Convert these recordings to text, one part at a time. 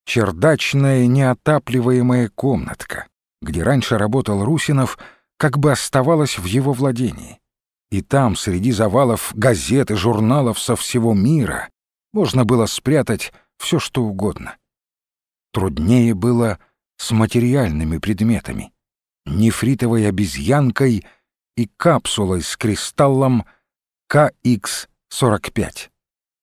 Чердачная неотапливаемая комнатка, где раньше работал Русинов, как бы оставалась в его владении. И там, среди завалов газет и журналов со всего мира, можно было спрятать все, что угодно. Труднее было с материальными предметами, нефритовой обезьянкой и капсулой с кристаллом КХ-45.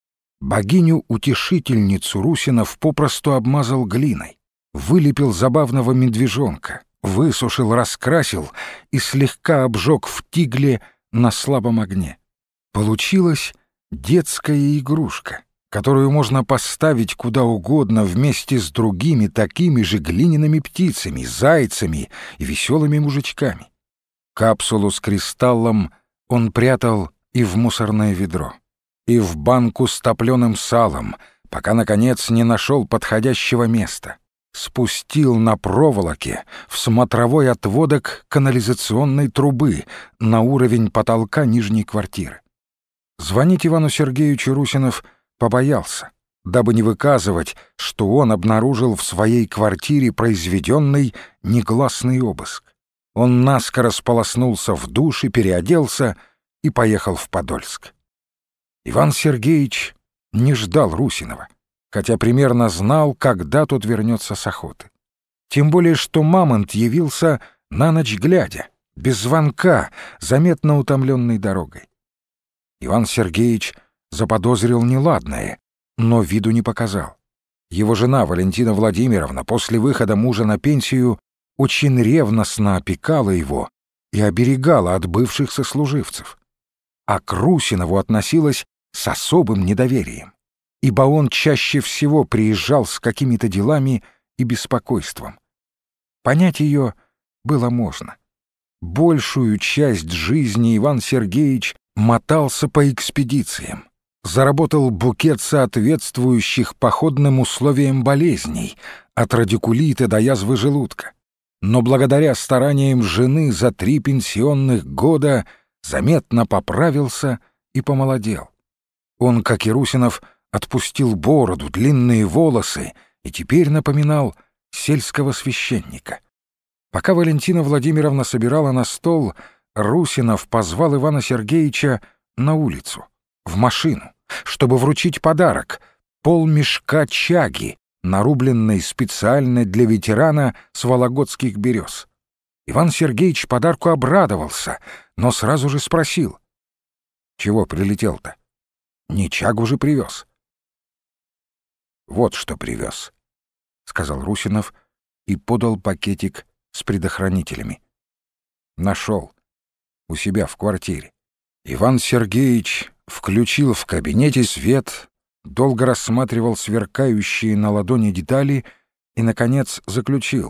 Богиню-утешительницу Русинов попросту обмазал глиной, вылепил забавного медвежонка, высушил, раскрасил и слегка обжег в тигле на слабом огне. Получилась детская игрушка, которую можно поставить куда угодно вместе с другими такими же глиняными птицами, зайцами и веселыми мужичками. Капсулу с кристаллом он прятал и в мусорное ведро, и в банку с топленым салом, пока, наконец, не нашел подходящего места. Спустил на проволоке в смотровой отводок канализационной трубы на уровень потолка нижней квартиры. Звонить Ивану Сергеевичу Русинов побоялся, дабы не выказывать, что он обнаружил в своей квартире произведенный негласный обыск. Он наскоро сполоснулся в душе, переоделся и поехал в Подольск. Иван Сергеевич не ждал Русинова, хотя примерно знал, когда тот вернется с охоты. Тем более, что Мамонт явился на ночь глядя, без звонка, заметно утомленный дорогой. Иван Сергеевич заподозрил неладное, но виду не показал. Его жена Валентина Владимировна после выхода мужа на пенсию очень ревностно опекала его и оберегала от бывших сослуживцев. А к Русинову относилась с особым недоверием, ибо он чаще всего приезжал с какими-то делами и беспокойством. Понять ее было можно. Большую часть жизни Иван Сергеевич мотался по экспедициям, заработал букет соответствующих походным условиям болезней, от радикулита до язвы желудка. Но благодаря стараниям жены за 3 пенсионных года заметно поправился и помолодел. Он, как и Русинов, отпустил бороду, длинные волосы и теперь напоминал сельского священника. Пока Валентина Владимировна собирала на стол, Русинов позвал Ивана Сергеевича на улицу, в машину, чтобы вручить подарок — полмешка чаги, нарубленной специально для ветерана с вологодских берез. Иван Сергеевич подарку обрадовался, но сразу же спросил: «Чего прилетел-то? Не чагу же привез?» «Вот что привез», — сказал Русинов и подал пакетик с предохранителями. «Нашел. У себя в квартире». Иван Сергеевич включил в кабинете свет, долго рассматривал сверкающие на ладони детали и, наконец, заключил: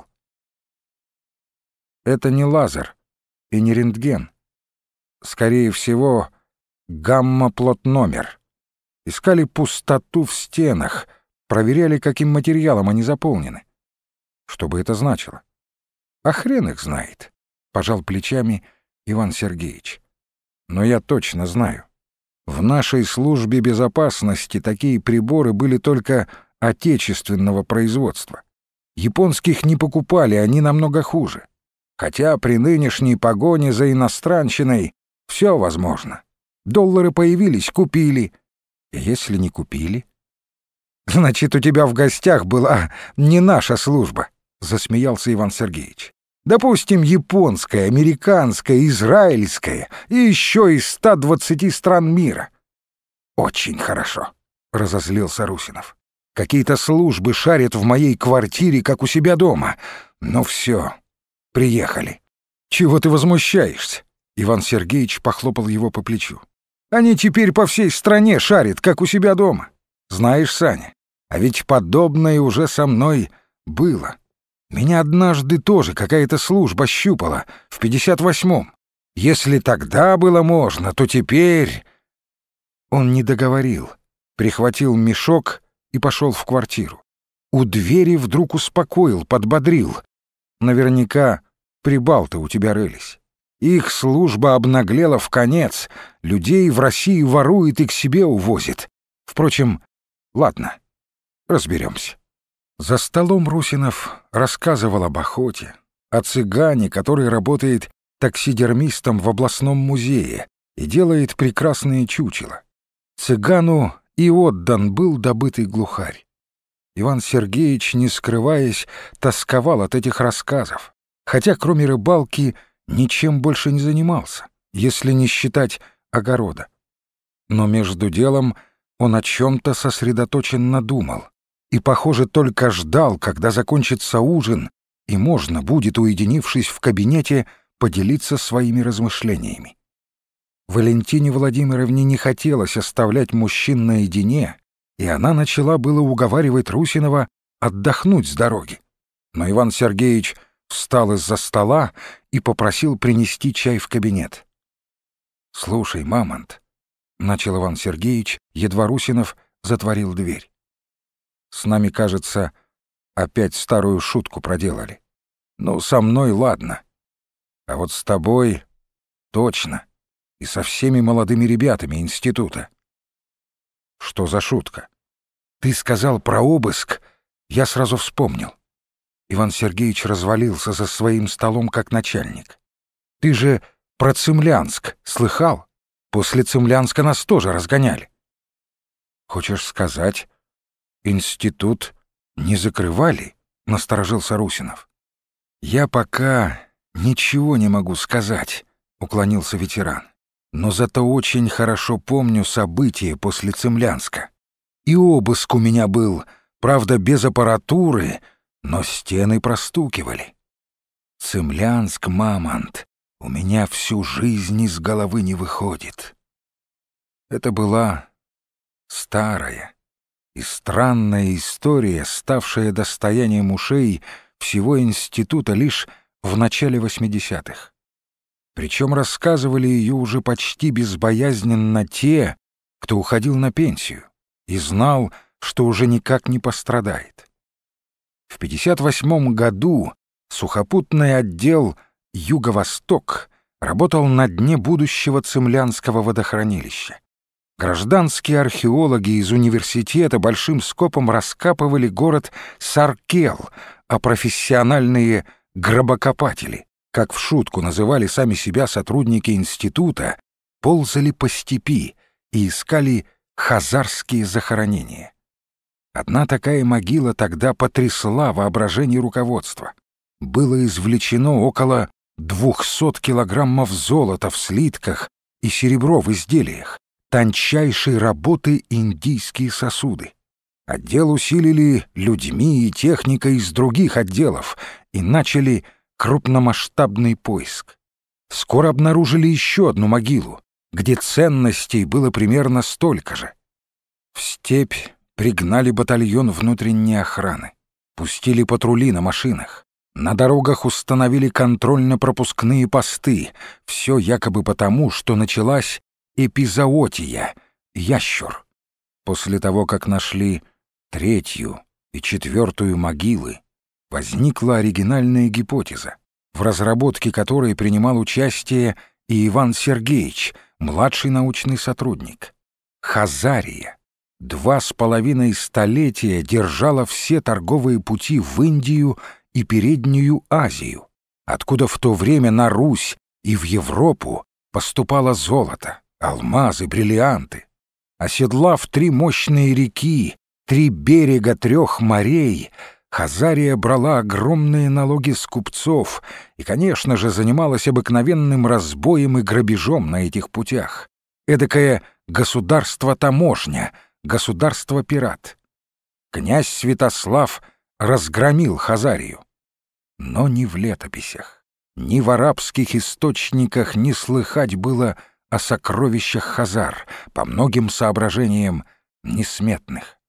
«Это не лазер и не рентген. Скорее всего, гамма-плотномер. Искали пустоту в стенах, проверяли, каким материалом они заполнены». «Что бы это значило?» «А хрен их знает», — пожал плечами Иван Сергеевич. «Но я точно знаю. В нашей службе безопасности такие приборы были только отечественного производства. Японских не покупали, они намного хуже. Хотя при нынешней погоне за иностранщиной все возможно. Доллары появились — купили. И если не купили?» «Значит, у тебя в гостях была не наша служба», — засмеялся Иван Сергеевич. «Допустим, японская, американская, израильская и еще из 120 стран мира». «Очень хорошо», — разозлился Русинов. «Какие-то службы шарят в моей квартире, как у себя дома. Ну все, приехали». «Чего ты возмущаешься?» — Иван Сергеевич похлопал его по плечу. «Они теперь по всей стране шарят, как у себя дома. Знаешь, Саня, а ведь подобное уже со мной было. Меня однажды тоже какая-то служба щупала, в 58-м. Если тогда было можно, то теперь...» Он не договорил, прихватил мешок и пошел в квартиру. У двери вдруг успокоил, подбодрил. «Наверняка прибалты у тебя рылись. Их служба обнаглела вконец, людей в России ворует и к себе увозит. Впрочем, ладно, разберемся. За столом Русинов рассказывал об охоте, о цыгане, который работает таксидермистом в областном музее и делает прекрасные чучела. Цыгану и отдан был добытый глухарь. Иван Сергеевич, не скрываясь, тосковал от этих рассказов, хотя кроме рыбалки ничем больше не занимался, если не считать огорода. Но между делом он о чем-то сосредоточенно думал и, похоже, только ждал, когда закончится ужин, и можно будет, уединившись в кабинете, поделиться своими размышлениями. Валентине Владимировне не хотелось оставлять мужчин наедине, и она начала было уговаривать Русинова отдохнуть с дороги. Но Иван Сергеевич встал из-за стола и попросил принести чай в кабинет. «Слушай, Мамонт», — начал Иван Сергеевич, едва Русинов затворил дверь. «С нами, кажется, опять старую шутку проделали. Ну, со мной ладно. А вот с тобой точно. И со всеми молодыми ребятами института». «Что за шутка?» «Ты сказал про обыск, я сразу вспомнил». Иван Сергеевич развалился за своим столом как начальник. «Ты же про Цимлянск слыхал? После Цимлянска нас тоже разгоняли». «Хочешь сказать, институт не закрывали?» — насторожился Русинов. «Я пока ничего не могу сказать», — уклонился ветеран. «Но зато очень хорошо помню события после Цимлянска. И обыск у меня был, правда, без аппаратуры, но стены простукивали. Цимлянск, Мамонт, у меня всю жизнь из головы не выходит». Это была старая и странная история, ставшая достоянием ушей всего института лишь в начале 80-х. Причем рассказывали ее уже почти безбоязненно те, кто уходил на пенсию и знал, что уже никак не пострадает. В 58 году сухопутный отдел «Юго-Восток» работал на дне будущего Цимлянского водохранилища. Гражданские археологи из университета большим скопом раскапывали город Саркел, а профессиональные гробокопатели, как в шутку называли сами себя сотрудники института, ползали по степи и искали хазарские захоронения. Одна такая могила тогда потрясла воображение руководства. Было извлечено около 200 килограммов золота в слитках и серебро в изделиях, тончайшей работы индийские сосуды. Отдел усилили людьми и техникой из других отделов и начали крупномасштабный поиск. Скоро обнаружили еще одну могилу, где ценностей было примерно столько же. В степь пригнали батальон внутренней охраны, пустили патрули на машинах, на дорогах установили контрольно-пропускные посты, все якобы потому, что началась эпизоотия, ящур. После того, как нашли 3-ю и 4-ю могилы, возникла оригинальная гипотеза, в разработке которой принимал участие и Иван Сергеевич, младший научный сотрудник. Хазария 2,5 столетия держала все торговые пути в Индию и Переднюю Азию, откуда в то время на Русь и в Европу поступало золото, алмазы, бриллианты. Оседлав 3 мощные реки, 3 берега 3 морей, Хазария брала огромные налоги с купцов и, конечно же, занималась обыкновенным разбоем и грабежом на этих путях. Эдакое государство-таможня, государство-пират. Князь Святослав разгромил Хазарию. Но ни в летописях, ни в арабских источниках не слыхать было о сокровищах хазар, по многим соображениям несметных.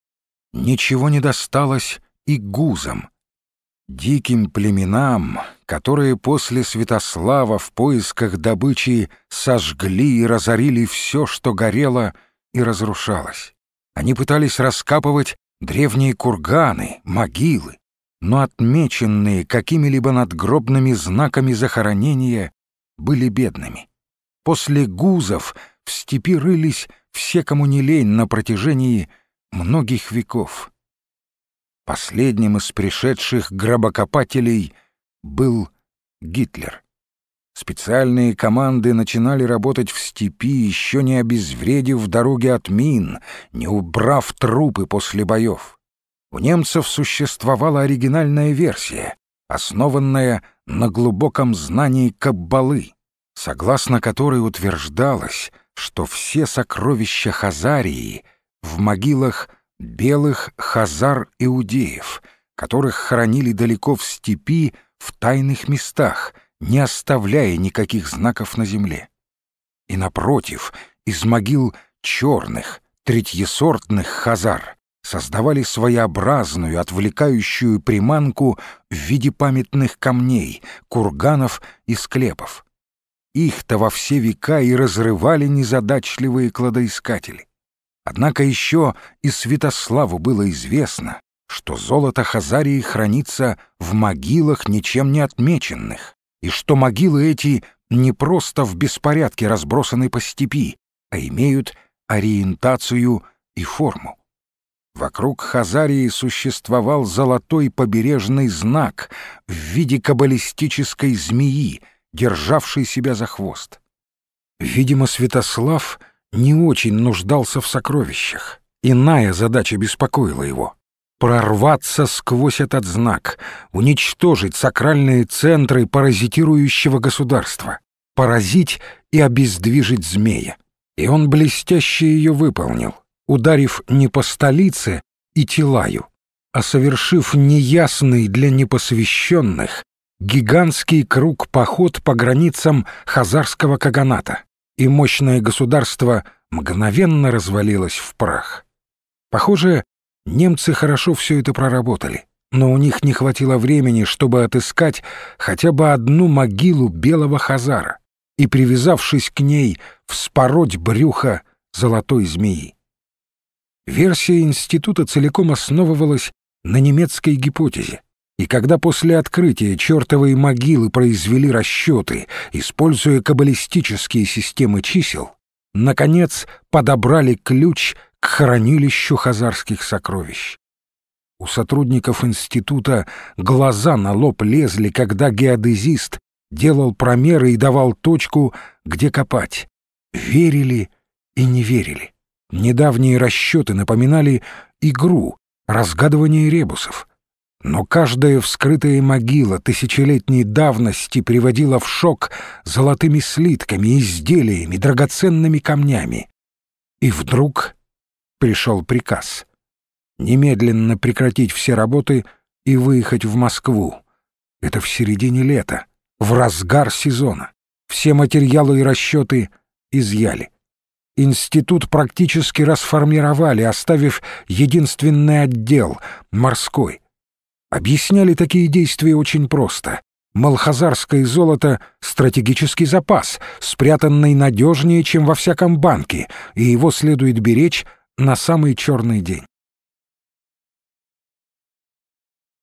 Ничего не досталось и гузам, диким племенам, которые после Святослава в поисках добычи сожгли и разорили все, что горело и разрушалось. Они пытались раскапывать древние курганы, могилы, но отмеченные какими-либо надгробными знаками захоронения были бедными. После гузов в степи рылись все, кому не лень, на протяжении многих веков. Последним из пришедших гробокопателей был Гитлер. Специальные команды начинали работать в степи, еще не обезвредив дороги от мин, не убрав трупы после боев. У немцев существовала оригинальная версия, основанная на глубоком знании каббалы, согласно которой утверждалось, что все сокровища Хазарии в могилах белых хазар-иудеев, которых хоронили далеко в степи в тайных местах, не оставляя никаких знаков на земле. И напротив, из могил черных, третьесортных хазар создавали своеобразную, отвлекающую приманку в виде памятных камней, курганов и склепов. Их-то во все века и разрывали незадачливые кладоискатели. Однако еще и Святославу было известно, что золото Хазарии хранится в могилах, ничем не отмеченных, и что могилы эти не просто в беспорядке разбросаны по степи, а имеют ориентацию и форму. Вокруг Хазарии существовал золотой побережный знак в виде каббалистической змеи, державшей себя за хвост. Видимо, Святослав не очень нуждался в сокровищах. Иная задача беспокоила его — прорваться сквозь этот знак, уничтожить сакральные центры паразитирующего государства, поразить и обездвижить змея. И он блестяще ее выполнил, ударив не по столице и Тилаю, а совершив неясный для непосвященных гигантский круг-поход по границам хазарского каганата, и мощное государство мгновенно развалилось в прах. Похоже, немцы хорошо все это проработали, но у них не хватило времени, чтобы отыскать хотя бы одну могилу белого хазара и, привязавшись к ней, вспороть брюхо золотой змеи. Версия института целиком основывалась на немецкой гипотезе, и когда после открытия чертовой могилы произвели расчеты, используя каббалистические системы чисел, наконец подобрали ключ к хранилищу хазарских сокровищ. У сотрудников института глаза на лоб лезли, когда геодезист делал промеры и давал точку, где копать. Верили и не верили. Недавние расчеты напоминали игру, разгадывание ребусов. Но каждая вскрытая могила тысячелетней давности приводила в шок золотыми слитками, изделиями, драгоценными камнями. И вдруг пришел приказ немедленно прекратить все работы и выехать в Москву. Это в середине лета, в разгар сезона. Все материалы и расчеты изъяли. Институт практически расформировали, оставив единственный отдел — морской. Объясняли такие действия очень просто. Мол, хазарское золото — стратегический запас, спрятанный надежнее, чем во всяком банке, и его следует беречь на самый черный день.